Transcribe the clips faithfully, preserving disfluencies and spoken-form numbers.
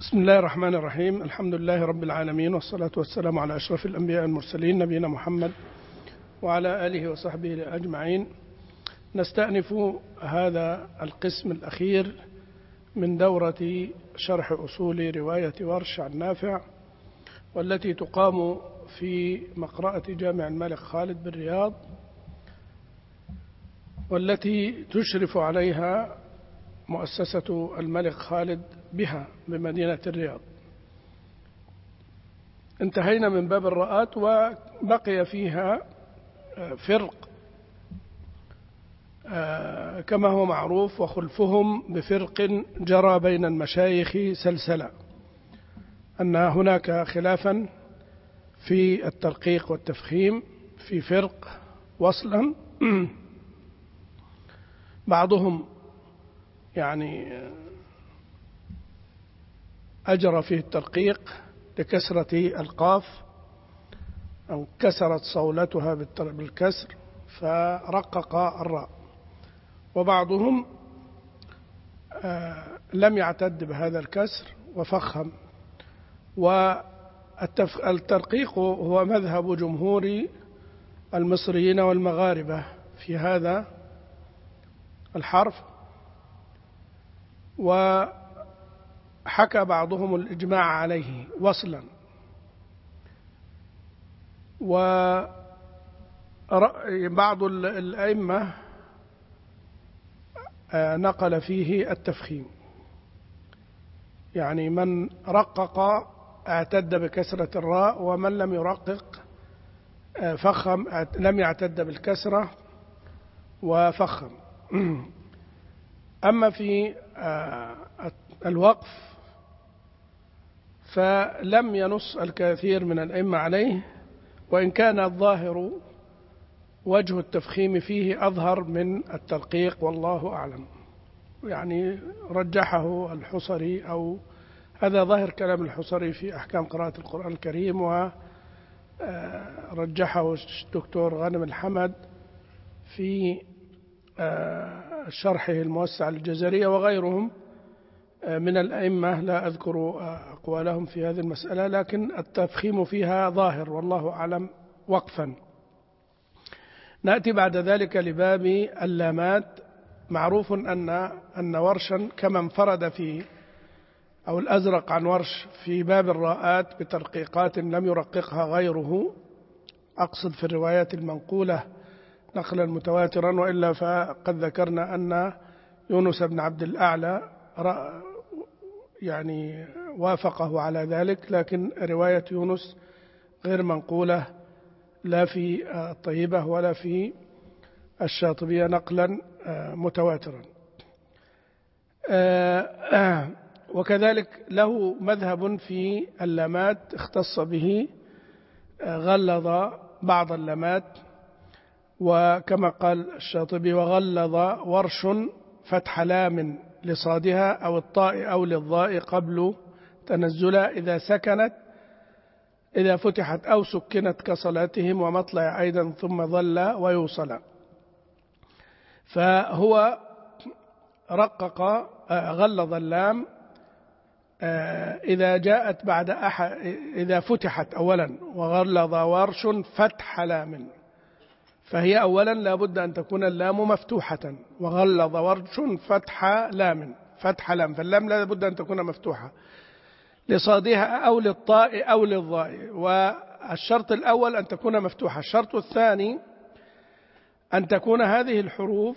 بسم الله الرحمن الرحيم. الحمد لله رب العالمين، والصلاة والسلام على أشرف الأنبياء المرسلين نبينا محمد وعلى آله وصحبه أجمعين. نستأنف هذا القسم الأخير من دورة شرح أصول رواية ورش عن نافع، والتي تقام في مقرأة جامع الملك خالد بالرياض، والتي تشرف عليها مؤسسة الملك خالد بها بمدينة الرياض. انتهينا من باب الرآت، وبقي فيها فرق كما هو معروف، وخلفهم بفرق جرى بين المشايخ سلسلة، أن هناك خلافا في الترقيق والتفخيم، في فرق وصلا بعضهم يعني أجرى فيه الترقيق لكسرة القاف أو كسرت صولتها بالكسر فرقق الراء، وبعضهم لم يعتد بهذا الكسر وفخم. والترقيق هو مذهب جمهور المصريين والمغاربة في هذا الحرف، وحكى بعضهم الإجماع عليه وصلا، وبعض الأئمة نقل فيه التفخيم، يعني من رقق اعتد بكسرة الراء، ومن لم يرقق فخم لم يعتد بالكسرة وفخم. أما في الوقف فلم ينص الكثير من الأئمة عليه، وإن كان الظاهر وجه التفخيم فيه أظهر من الترقيق، والله أعلم. يعني رجحه الحصري، أو هذا ظاهر كلام الحصري في أحكام قراءة القرآن الكريم، ورجحه الدكتور غانم الحمد في شرحه الموسع للجزرية، وغيرهم من الأئمة لا أذكر أقوالهم في هذه المسألة، لكن التفخيم فيها ظاهر والله أعلم وقفا. نأتي بعد ذلك لباب اللامات. معروف أن أن ورشا كما انفرد في أو الأزرق عن ورش في باب الراءات بترقيقات لم يرققها غيره، أقصد في الروايات المنقولة نقلا متواترا، وإلا فقد ذكرنا أن يونس بن عبد الأعلى يعني وافقه على ذلك، لكن رواية يونس غير منقولة لا في الطيبة ولا في الشاطبية نقلا متواترا. وكذلك له مذهب في اللامات اختص به، غلظ بعض اللامات، وكما قال الشاطبي: وغلظ ورش فتح لام لصادها أو الطاء أو للضاء قبل تنزلا إذا سكنت إذا فتحت أو سكنت كصلاتهم ومطلع أيضا ثم ظل ويوصل. فهو رقق غلظ اللام إذا جاءت بعد أحد إذا فتحت أولا، وغلظ ورش فتح لام، فهي أولا لا بد أن تكون اللام مفتوحة، وغلظ ورش فتح لام فتح لام، فاللام لا بد أن تكون مفتوحة لصادها أو للطاء أو للضاء، والشرط الأول أن تكون مفتوحة. الشرط الثاني أن تكون هذه الحروف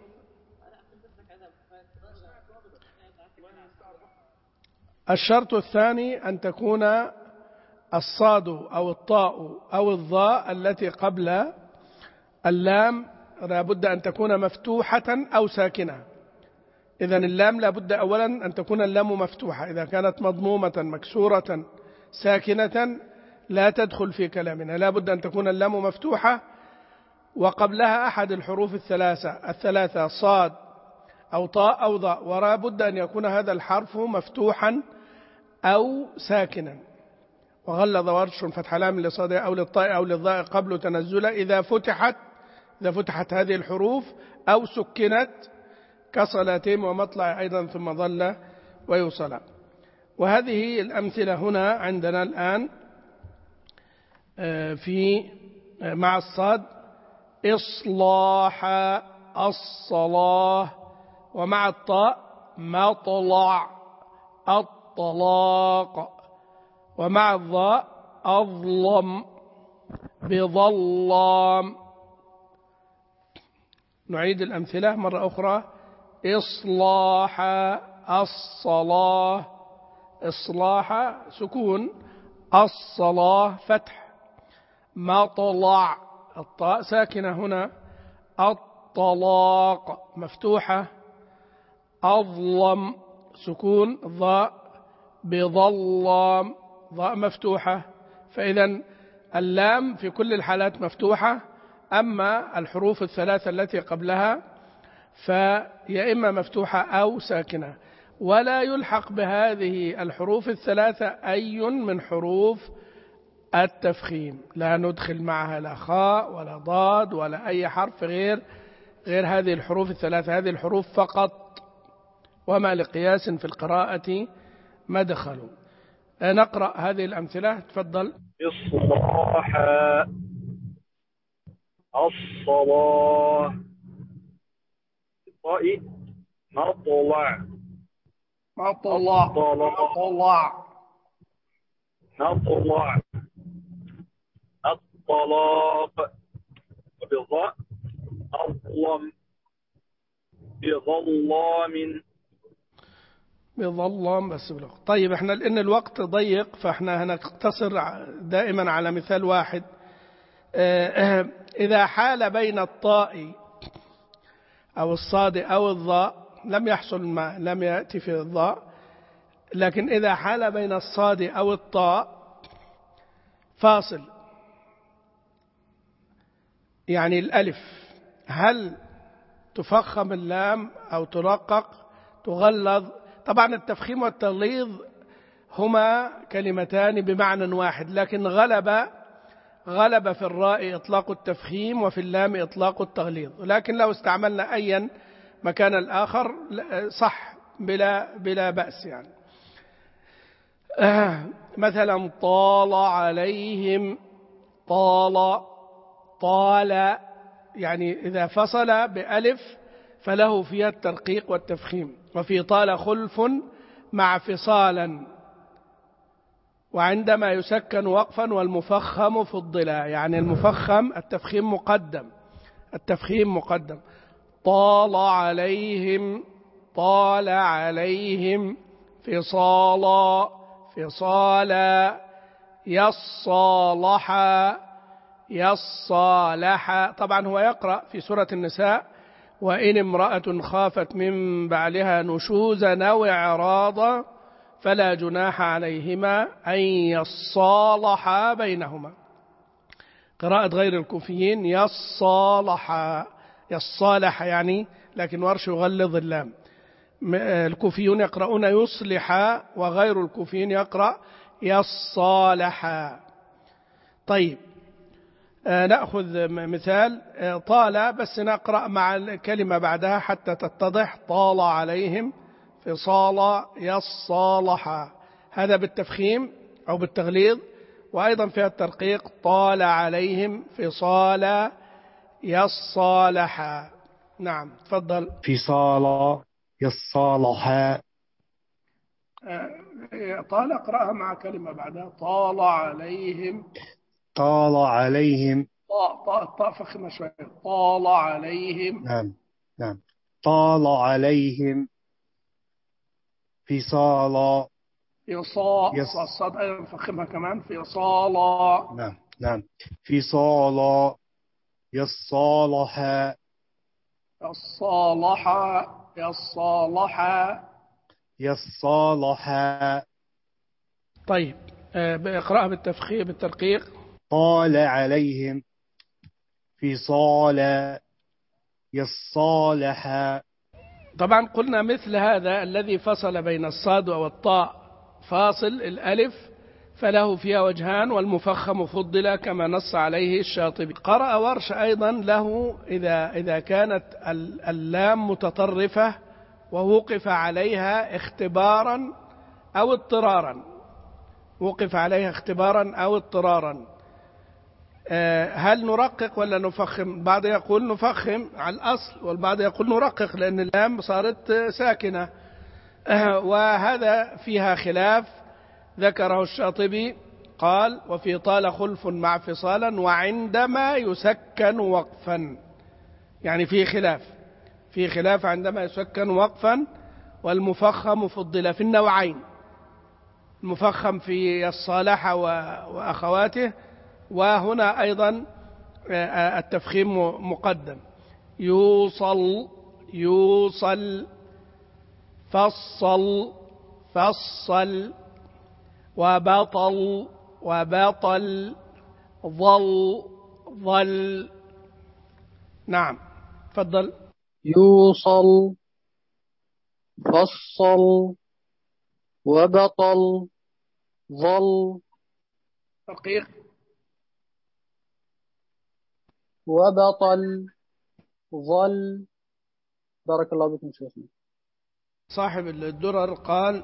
الشرط الثاني أن تكون الصاد أو الطاء أو الضاء التي قبل اللام لا بد أن تكون مفتوحة أو ساكنة. إذن اللام لا بد أولا أن تكون اللام مفتوحة، إذا كانت مضمومة مكسورة ساكنة لا تدخل في كلامنا، لا بد أن تكون اللام مفتوحة وقبلها أحد الحروف الثلاثة الثلاثة صاد أو طاء أو ضاء، ولا بد أن يكون هذا الحرف مفتوحا أو ساكنا. وغلظ ورش فتح لام لصاد أو للطاء أو للضاء قبل تنزل إذا فتحت إذا فتحت هذه الحروف أو سكنت كصلاتهم ومطلع أيضا ثم ظل ويوصل. وهذه الأمثلة هنا عندنا الآن في مع الصاد إصلاح الصلاة، ومع الطاء مطلع الطلاق، ومع الضاء أظلم بظلام. نعيد الأمثلة مرة أخرى: إصلاح الصلاة، إصلاح سكون، الصلاة فتح، مطلع الطاء ساكنة هنا، الطلاق مفتوحة، أظلم سكون ضاء، بظلام ضاء مفتوحة. فإذا اللام في كل الحالات مفتوحة، أما الحروف الثلاثة التي قبلها فهي إما مفتوحة أو ساكنة، ولا يلحق بهذه الحروف الثلاثة أي من حروف التفخيم، لا ندخل معها لا خاء ولا ضاد ولا أي حرف غير غير هذه الحروف الثلاثة، هذه الحروف فقط، وما لقياس في القراءة مدخل. نقرأ هذه الأمثلة، تفضل. إصلاح الصلاة، طائي مطلع مطلع مطلع مطلع الطلاق، وبالضاء أظلم بظلام بظلام بس بلغ. طيب احنا لأن الوقت ضيق فاحنا هنقتصر دائما على مثال واحد. إذا حال بين الطاء أو الصاد أو الضاء لم يحصل ما لم يأتي في الضاء، لكن إذا حال بين الصاد أو الطاء فاصل، يعني الألف، هل تفخم اللام أو ترقق تغلظ؟ طبعا التفخيم والتغليظ هما كلمتان بمعنى واحد، لكن غلب غلب في الراء إطلاق التفخيم وفي اللام إطلاق التغليظ، لكن لو استعملنا أيا مكان الآخر صح بلا بلا بأس. يعني آه مثلا طال عليهم، طال طال، يعني إذا فصل بألف فله فيها الترقيق والتفخيم. وفي طال خلف مع فصالا، وعندما يسكن وقفا والمفخم فضلا، يعني المفخم التفخيم مقدم، التفخيم مقدم. طال عليهم، طال عليهم فصالا فصالا، يصالح يصالح. طبعا هو يقرأ في سورة النساء: وإن امرأة خافت من بعلها نشوزا أو إعراضا فلا جناح عليهما أن يصالحا بينهما. قراءة غير الكوفيين يصالح، يصالح يعني، لكن ورش يغلظ اللام. الكوفيون يقرؤون يصلح، وغير الكوفيين يقرأ يصالح. طيب نأخذ مثال طال، بس نقرأ مع الكلمة بعدها حتى تتضح. طال عليهم فصال يصالح، هذا بالتفخيم أو بالتغليظ، وأيضا فيها الترقيق. طال عليهم فصال يصالح. نعم تفضل. فصال يصالح. طال اقرأها مع كلمة بعدها. طال عليهم، طال عليهم، طاء طاء الطاء فخمة شوية. طال عليهم، نعم نعم، طال عليهم فصال فصال، يص الصاد أيضا فخمها كمان، فصال. نعم نعم، فصال يصالح يصالح يصالح. يصالح. طيب اقرأها بالتفخيم بالترقيق. طال عليهم فصال يصالح. طبعا قلنا مثل هذا الذي فصل بين الصاد والطاء فاصل الألف فله فيها وجهان، والمفخم فضل كما نص عليه الشاطبي. قرأ ورش أيضا له إذا إذا كانت اللام متطرفة ووقف عليها اختبارا أو اضطرارا، وقف عليها اختبارا أو اضطرارا. هل نرقق ولا نفخم؟ بعض يقول نفخم على الأصل، والبعض يقول نرقق لأن اللام صارت ساكنة، وهذا فيها خلاف ذكره الشاطبي. قال: وفي طال خلف مع فصالا وعندما يسكن وقفا. يعني في خلاف في خلاف عندما يسكن وقفا. والمفخم فضل في النوعين، المفخم في الصالح وأخواته، وهنا أيضا التفخيم مقدم. يوصل يوصل، فصل فصل، وبطل وبطل، ظل ظل. نعم، تفضل. يوصل، فصل، وبطل، ظل. رقيق. وبطل، ظل. بارك الله بكم شيخنا. صاحب الدرر قال: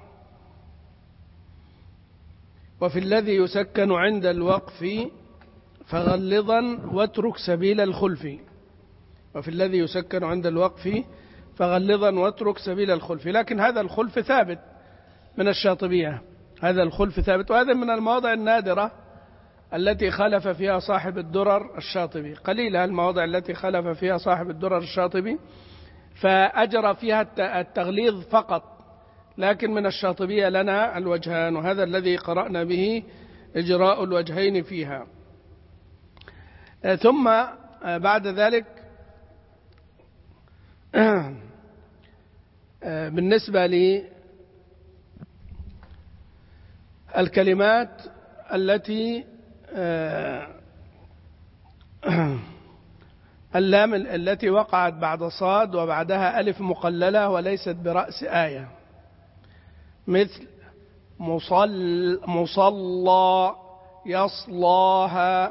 وفي الذي يسكن عند الوقف فغلظا واترك سبيل الخلف. وفي الذي يسكن عند الوقف فغلظا واترك سبيل الخلف. لكن هذا الخلف ثابت من الشاطبية، هذا الخلف ثابت، وهذا من المواضع النادرة التي خلف فيها صاحب الدرر الشاطبي. قليلة المواضع التي خلف فيها صاحب الدرر الشاطبي فأجرى فيها التغليظ فقط، لكن من الشاطبية لنا الوجهان، وهذا الذي قرأنا به إجراء الوجهين فيها. ثم بعد ذلك بالنسبة للكلمات التي اللام التي وقعت بعد صاد وبعدها ألف مقللة وليست برأس آية، مثل مصل مصلى، يصلاها.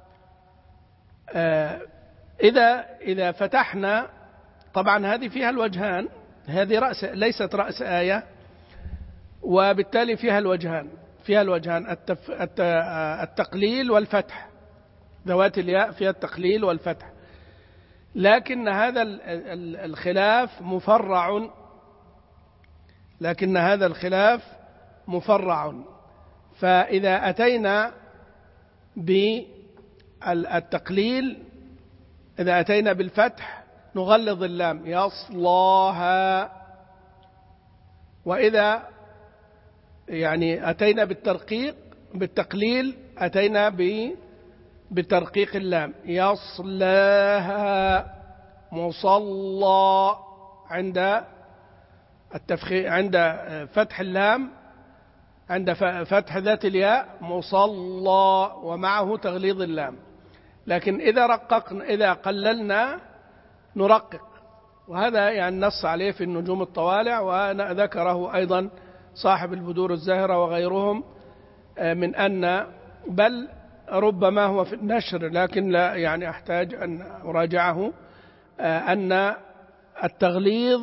إذا إذا فتحنا، طبعا هذه فيها الوجهان، هذه رأس ليست رأس آية، وبالتالي فيها الوجهان فيها الوجهان التف... التقليل والفتح، ذوات الياء فيها التقليل والفتح. لكن هذا الخلاف مفرع لكن هذا الخلاف مفرع فإذا أتينا بالتقليل، إذا أتينا بالفتح نغلظ اللام، يصلاها. وإذا يعني أتينا بالترقيق بالتقليل أتينا بترقيق اللام، يصلاها. مصلى عند التفخيم، عند فتح اللام، عند فتح ذات الياء مصلى ومعه تغليظ اللام. لكن إذا رققنا إذا قللنا نرقق، وهذا يعني نص عليه في النجوم الطوالع، وذكره أيضا صاحب البدور الزاهرة وغيرهم، من أن بل ربما هو في النشر لكن لا يعني أحتاج أن أراجعه، أن التغليظ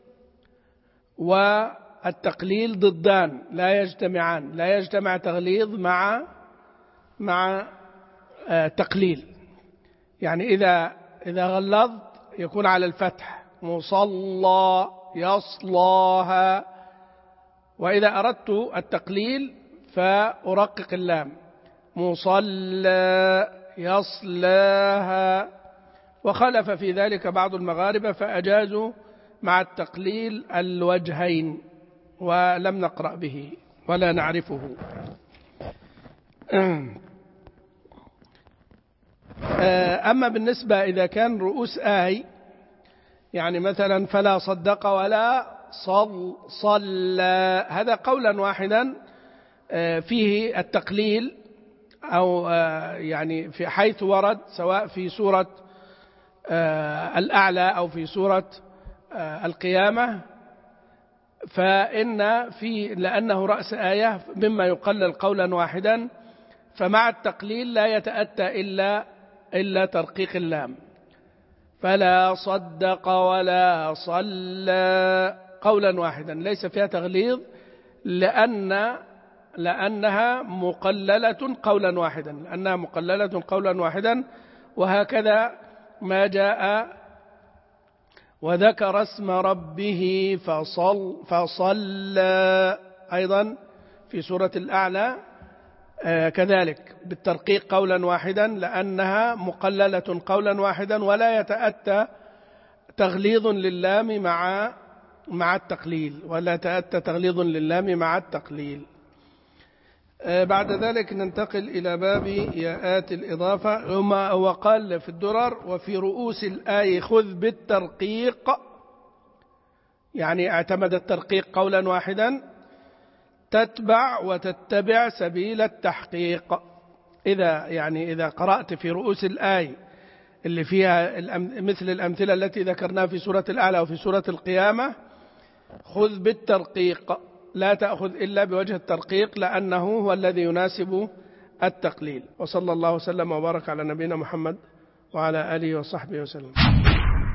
والتقليل ضدان لا يجتمعان، لا يجتمع تغليظ مع مع تقليل. يعني إذا إذا غلظت يكون على الفتح، مصلى يصلاها. وإذا أردت التقليل فأرقق اللام، مصلى يصلاها. وخلف في ذلك بعض المغاربة فأجازوا مع التقليل الوجهين، ولم نقرأ به ولا نعرفه. أما بالنسبة إذا كان رؤوس آي، يعني مثلا فلا صدق ولا صل صلى، هذا قولا واحدا فيه التقليل، أو يعني في حيث ورد، سواء في سورة الأعلى أو في سورة القيامة، فإن في لأنه رأس آية مما يقلل قولا واحدا، فمع التقليل لا يتأتى إلا إلا ترقيق اللام. فلا صدق ولا صلى قولا واحدا ليس فيها تغليظ، لأن لأنها مقللة قولا واحدا لأنها مقللة قولا واحدا وهكذا ما جاء وذكر اسم ربه فصل فصلى أيضا في سورة الأعلى كذلك بالترقيق قولا واحدا لأنها مقللة قولا واحدا ولا يتأتى تغليظ للام مع مع التقليل ولا يتأتى تغليظ للام مع التقليل. بعد ذلك ننتقل إلى باب ياءات الإضافة. هو قال في الدرر وفي رؤوس الآية خذ بالترقيق، يعني اعتمد الترقيق قولا واحدا، تتبع وتتبع سبيل التحقيق. إذا يعني إذا قرأت في رؤوس الآية اللي فيها مثل الأمثلة التي ذكرناها في سورة الأعلى وفي سورة القيامة، خذ بالترقيق، لا تأخذ إلا بوجه الترقيق لأنه هو الذي يناسب التقليل. وصلى الله وسلم وبارك على نبينا محمد وعلى آله وصحبه وسلم.